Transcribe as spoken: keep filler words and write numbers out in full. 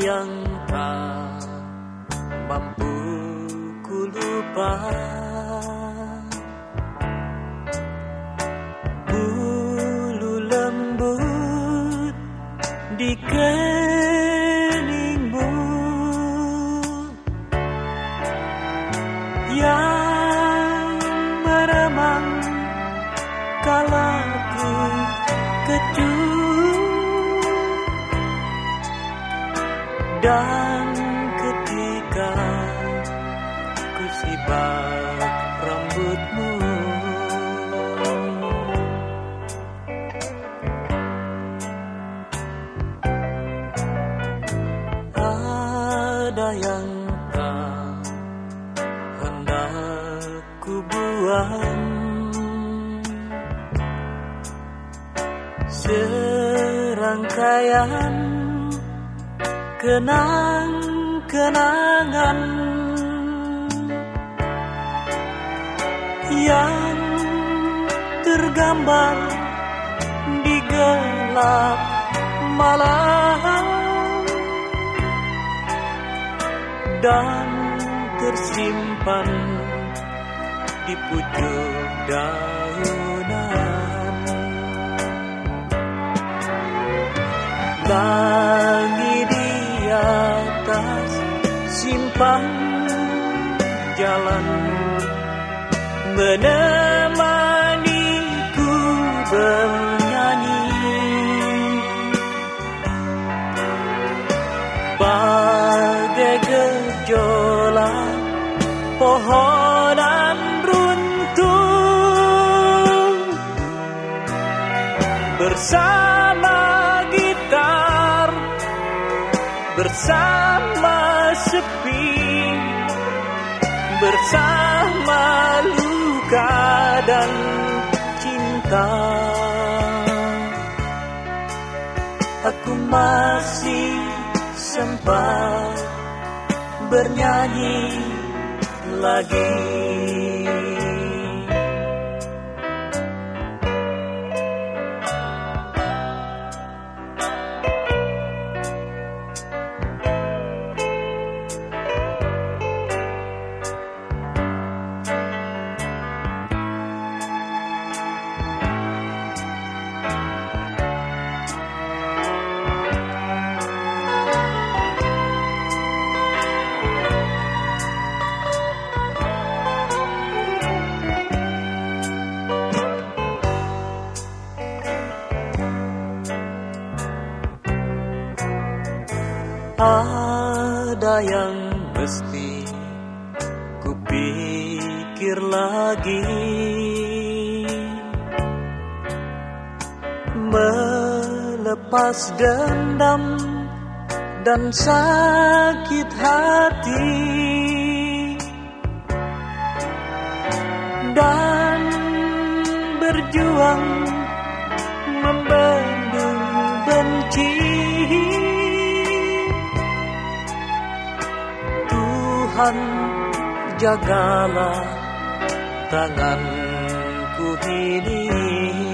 yang tak mampu ku lupa. Bulu lembut di keningmu yang meremang kala ku kecut, dan ketika ku sibak rambutmu. Ada yang tak hendak ku buang, serangkaian kenang-kenangan yang tergambar di gelap malam dan tersimpan di pucuk daunan. Langit di atas simpang jalan menemaniku bernyanyi. Bagai gejolak pohonan runtuh bersama gitar, bersama sepi, bersama luka dan cinta. Aku masih sempat bernyanyi lagi. Ada yang mesti kupikir lagi, melepas dendam dan sakit hati, dan berjuang membendung benci. Tuhan, jagalah tanganku ini.